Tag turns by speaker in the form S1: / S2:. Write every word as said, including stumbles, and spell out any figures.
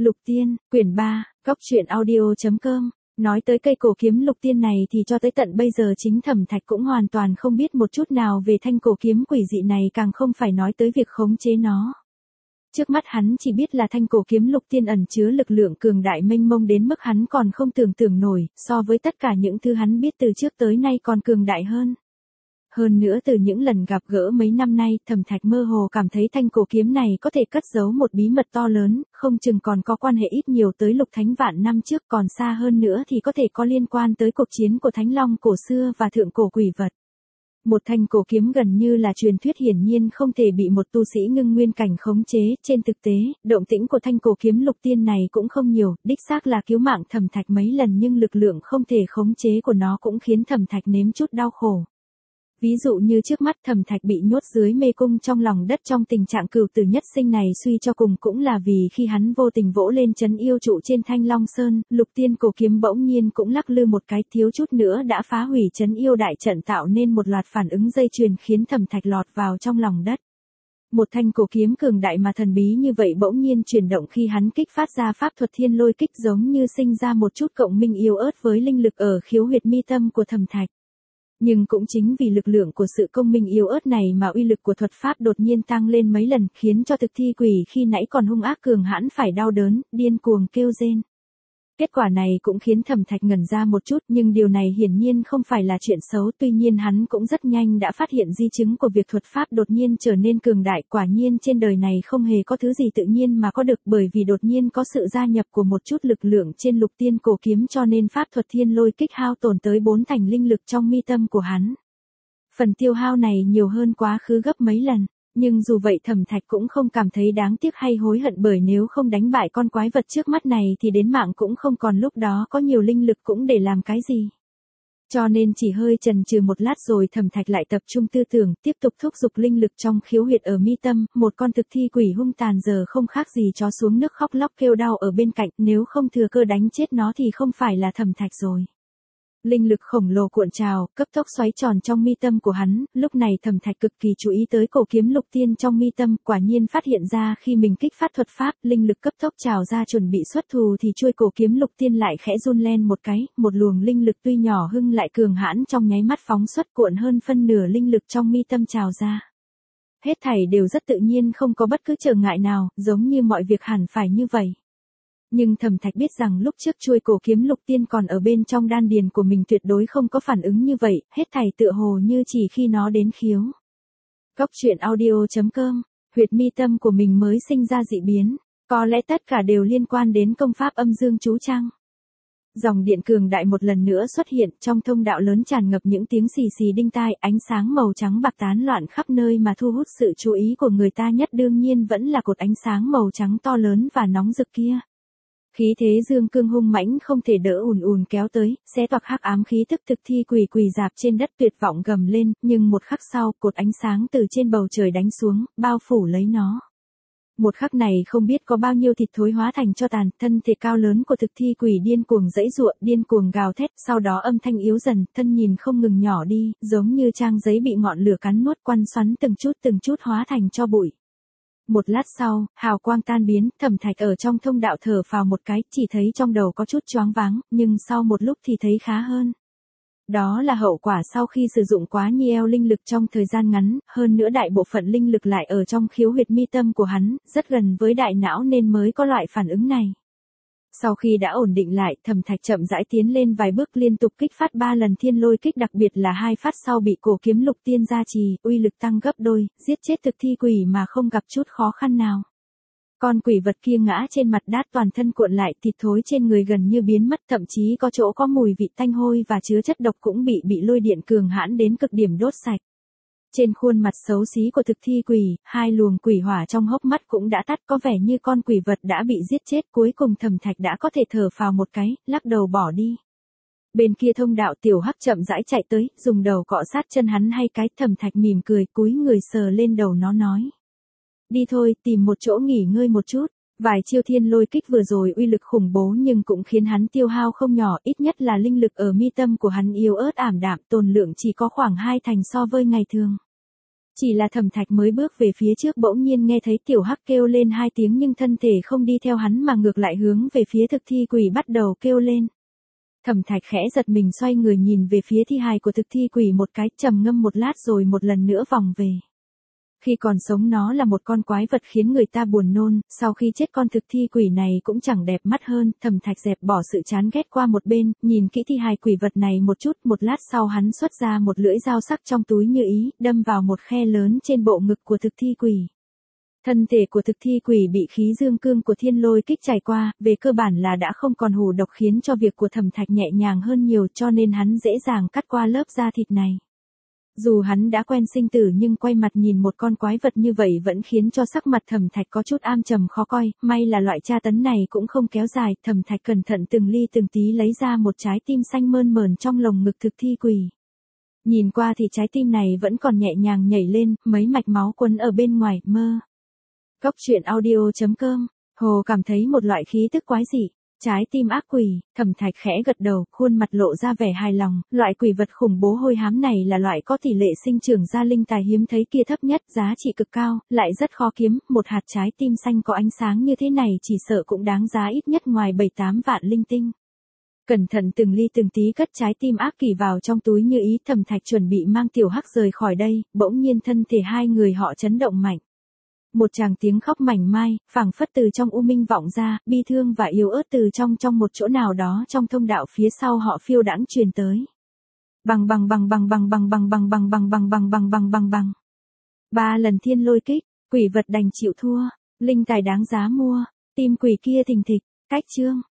S1: Lục Tiên, quyển ba, góc truyện audio.com. Nói tới cây cổ kiếm lục tiên này thì cho tới tận bây giờ chính Thẩm Thạch cũng hoàn toàn không biết một chút nào về thanh cổ kiếm quỷ dị này, càng không phải nói tới việc khống chế nó. Trước mắt hắn chỉ biết là thanh cổ kiếm lục tiên ẩn chứa lực lượng cường đại mênh mông đến mức hắn còn không tưởng tượng nổi, so với tất cả những thứ hắn biết từ trước tới nay còn cường đại hơn. Hơn nữa từ những lần gặp gỡ mấy năm nay, Thẩm Thạch mơ hồ cảm thấy thanh cổ kiếm này có thể cất giấu một bí mật to lớn, không chừng còn có quan hệ ít nhiều tới Lục Thánh vạn năm trước, còn xa hơn nữa thì có thể có liên quan tới cuộc chiến của Thánh Long cổ xưa và thượng cổ quỷ vật. Một thanh cổ kiếm gần như là truyền thuyết, hiển nhiên không thể bị một tu sĩ ngưng nguyên cảnh khống chế, trên thực tế, động tĩnh của thanh cổ kiếm lục tiên này cũng không nhiều, đích xác là cứu mạng Thẩm Thạch mấy lần, nhưng lực lượng không thể khống chế của nó cũng khiến Thẩm Thạch nếm chút đau khổ. Ví dụ như trước mắt Thẩm Thạch bị nhốt dưới mê cung trong lòng đất trong tình trạng cửu tử nhất sinh này, suy cho cùng cũng là vì khi hắn vô tình vỗ lên trấn yêu trụ trên Thanh Long Sơn, lục tiên cổ kiếm bỗng nhiên cũng lắc lư một cái, thiếu chút nữa đã phá hủy trấn yêu đại trận, tạo nên một loạt phản ứng dây chuyền khiến Thẩm Thạch lọt vào trong lòng đất. Một thanh cổ kiếm cường đại mà thần bí như vậy bỗng nhiên chuyển động khi hắn kích phát ra pháp thuật thiên lôi kích, giống như sinh ra một chút cộng minh yếu ớt với linh lực ở khiếu huyệt mi tâm của Thẩm Thạch. Nhưng cũng chính vì lực lượng của sự công minh yếu ớt này mà uy lực của thuật pháp đột nhiên tăng lên mấy lần, khiến cho thực thi quỷ khi nãy còn hung ác cường hãn phải đau đớn, điên cuồng kêu rên. Kết quả này cũng khiến Thẩm Thạch ngẩn ra một chút, nhưng điều này hiển nhiên không phải là chuyện xấu, tuy nhiên hắn cũng rất nhanh đã phát hiện di chứng của việc thuật pháp đột nhiên trở nên cường đại. Quả nhiên trên đời này không hề có thứ gì tự nhiên mà có được, bởi vì đột nhiên có sự gia nhập của một chút lực lượng trên lục tiên cổ kiếm, cho nên pháp thuật thiên lôi kích hao tổn tới bốn thành linh lực trong mi tâm của hắn. Phần tiêu hao này nhiều hơn quá khứ gấp mấy lần. Nhưng dù vậy Thẩm Thạch cũng không cảm thấy đáng tiếc hay hối hận, bởi nếu không đánh bại con quái vật trước mắt này thì đến mạng cũng không còn, lúc đó có nhiều linh lực cũng để làm cái gì. Cho nên chỉ hơi chần chừ một lát rồi Thẩm Thạch lại tập trung tư tưởng, tiếp tục thúc giục linh lực trong khiếu huyệt ở mi tâm. Một con thực thi quỷ hung tàn giờ không khác gì chó xuống nước khóc lóc kêu đau ở bên cạnh, nếu không thừa cơ đánh chết nó thì không phải là Thẩm Thạch rồi. Linh lực khổng lồ cuộn trào, cấp tốc xoáy tròn trong mi tâm của hắn, lúc này Thẩm Thạch cực kỳ chú ý tới cổ kiếm lục tiên trong mi tâm, quả nhiên phát hiện ra khi mình kích phát thuật pháp, linh lực cấp tốc trào ra chuẩn bị xuất thù thì chuôi cổ kiếm lục tiên lại khẽ run lên một cái, một luồng linh lực tuy nhỏ hưng lại cường hãn trong nháy mắt phóng xuất, cuộn hơn phân nửa linh lực trong mi tâm trào ra. Hết thảy đều rất tự nhiên, không có bất cứ trở ngại nào, giống như mọi việc hẳn phải như vậy. Nhưng Thẩm Thạch biết rằng lúc trước chuôi cổ kiếm lục tiên còn ở bên trong đan điền của mình tuyệt đối không có phản ứng như vậy, hết thảy tựa hồ như chỉ khi nó đến khiếu. Góc truyện audio.com, huyệt mi tâm của mình mới sinh ra dị biến, có lẽ tất cả đều liên quan đến công pháp âm dương chú chăng? Dòng điện cường đại một lần nữa xuất hiện, trong thông đạo lớn tràn ngập những tiếng xì xì đinh tai, ánh sáng màu trắng bạc tán loạn khắp nơi mà thu hút sự chú ý của người ta nhất đương nhiên vẫn là cột ánh sáng màu trắng to lớn và nóng rực kia. Khí thế dương cương hung mãnh không thể đỡ ùn ùn kéo tới, xé toạc hắc ám khí tức thực thi quỷ quỳ dạp trên đất tuyệt vọng gầm lên, nhưng một khắc sau, cột ánh sáng từ trên bầu trời đánh xuống, bao phủ lấy nó. Một khắc này không biết có bao nhiêu thịt thối hóa thành tro tàn, thân thể cao lớn của thực thi quỷ điên cuồng giãy giụa, điên cuồng gào thét, sau đó âm thanh yếu dần, thân nhìn không ngừng nhỏ đi, giống như trang giấy bị ngọn lửa cắn nuốt, quăn xoắn từng chút từng chút hóa thành tro bụi. Một lát sau, hào quang tan biến, Thẩm Thạch ở trong thông đạo thở phào một cái, chỉ thấy trong đầu có chút choáng váng, nhưng sau một lúc thì thấy khá hơn. Đó là hậu quả sau khi sử dụng quá nhiều linh lực trong thời gian ngắn, hơn nữa đại bộ phận linh lực lại ở trong khiếu huyệt mi tâm của hắn, rất gần với đại não nên mới có loại phản ứng này. Sau khi đã ổn định lại, Thẩm Thạch chậm rãi tiến lên vài bước, liên tục kích phát ba lần thiên lôi kích, đặc biệt là hai phát sau bị cổ kiếm lục tiên gia trì, uy lực tăng gấp đôi, giết chết thực thi quỷ mà không gặp chút khó khăn nào. Con quỷ vật kia ngã trên mặt đát, toàn thân cuộn lại, thịt thối trên người gần như biến mất, thậm chí có chỗ có mùi vị tanh hôi và chứa chất độc cũng bị bị lôi điện cường hãn đến cực điểm đốt sạch. Trên khuôn mặt xấu xí của thực thi quỷ, hai luồng quỷ hỏa trong hốc mắt cũng đã tắt, có vẻ như con quỷ vật đã bị giết chết. Cuối cùng Thẩm Thạch đã có thể thở phào một cái, lắc đầu bỏ đi. Bên kia thông đạo tiểu hắc chậm rãi chạy tới, dùng đầu cọ sát chân hắn hai cái. Thẩm Thạch mỉm cười, cúi người sờ lên đầu nó nói: đi thôi, tìm một chỗ nghỉ ngơi một chút. Vài chiêu thiên lôi kích vừa rồi uy lực khủng bố nhưng cũng khiến hắn tiêu hao không nhỏ, ít nhất là linh lực ở mi tâm của hắn yếu ớt ảm đạm, tồn lượng chỉ có khoảng hai thành so với ngày thường. Chỉ là Thẩm Thạch mới bước về phía trước bỗng nhiên nghe thấy tiểu hắc kêu lên hai tiếng nhưng thân thể không đi theo hắn mà ngược lại hướng về phía thực thi quỷ bắt đầu kêu lên. Thẩm Thạch khẽ giật mình xoay người nhìn về phía thi hài của thực thi quỷ một cái, trầm ngâm một lát rồi một lần nữa vòng về. Khi còn sống nó là một con quái vật khiến người ta buồn nôn, sau khi chết con thực thi quỷ này cũng chẳng đẹp mắt hơn, Thẩm Thạch dẹp bỏ sự chán ghét qua một bên, nhìn kỹ thi hài quỷ vật này một chút, một lát sau hắn xuất ra một lưỡi dao sắc trong túi như ý, đâm vào một khe lớn trên bộ ngực của thực thi quỷ. Thân thể của thực thi quỷ bị khí dương cương của thiên lôi kích trải qua, về cơ bản là đã không còn hù độc khiến cho việc của Thẩm Thạch nhẹ nhàng hơn nhiều cho nên hắn dễ dàng cắt qua lớp da thịt này. Dù hắn đã quen sinh tử nhưng quay mặt nhìn một con quái vật như vậy vẫn khiến cho sắc mặt Thẩm Thạch có chút am trầm khó coi, may là loại tra tấn này cũng không kéo dài, Thẩm Thạch cẩn thận từng ly từng tí lấy ra một trái tim xanh mơn mởn trong lồng ngực thực thi quỷ. Nhìn qua thì trái tim này vẫn còn nhẹ nhàng nhảy lên, mấy mạch máu quấn ở bên ngoài, mơ. Cốc truyện audio chấm com, Hồ cảm thấy một loại khí tức quái dị. Trái tim ác quỷ, Thẩm Thạch khẽ gật đầu, khuôn mặt lộ ra vẻ hài lòng, loại quỷ vật khủng bố hôi hám này là loại có tỷ lệ sinh trưởng ra linh tài hiếm thấy kia thấp nhất, giá trị cực cao, lại rất khó kiếm, một hạt trái tim xanh có ánh sáng như thế này chỉ sợ cũng đáng giá ít nhất ngoài bảy tám vạn linh tinh. Cẩn thận từng ly từng tí cất trái tim ác quỷ vào trong túi như ý, Thẩm Thạch chuẩn bị mang tiểu hắc rời khỏi đây, bỗng nhiên thân thể hai người họ chấn động mạnh. Một tràng tiếng khóc mảnh mai, phảng phất từ trong u minh vọng ra, bi thương và yếu ớt từ trong trong một chỗ nào đó trong thông đạo phía sau họ phiêu đãng truyền tới. Bằng bằng bằng bằng bằng bằng bằng bằng bằng bằng bằng bằng bằng bằng bằng bằng. Ba lần thiên lôi kích, quỷ vật đành chịu thua, linh tài đáng giá mua, tim quỷ kia thình thịch, cách chương.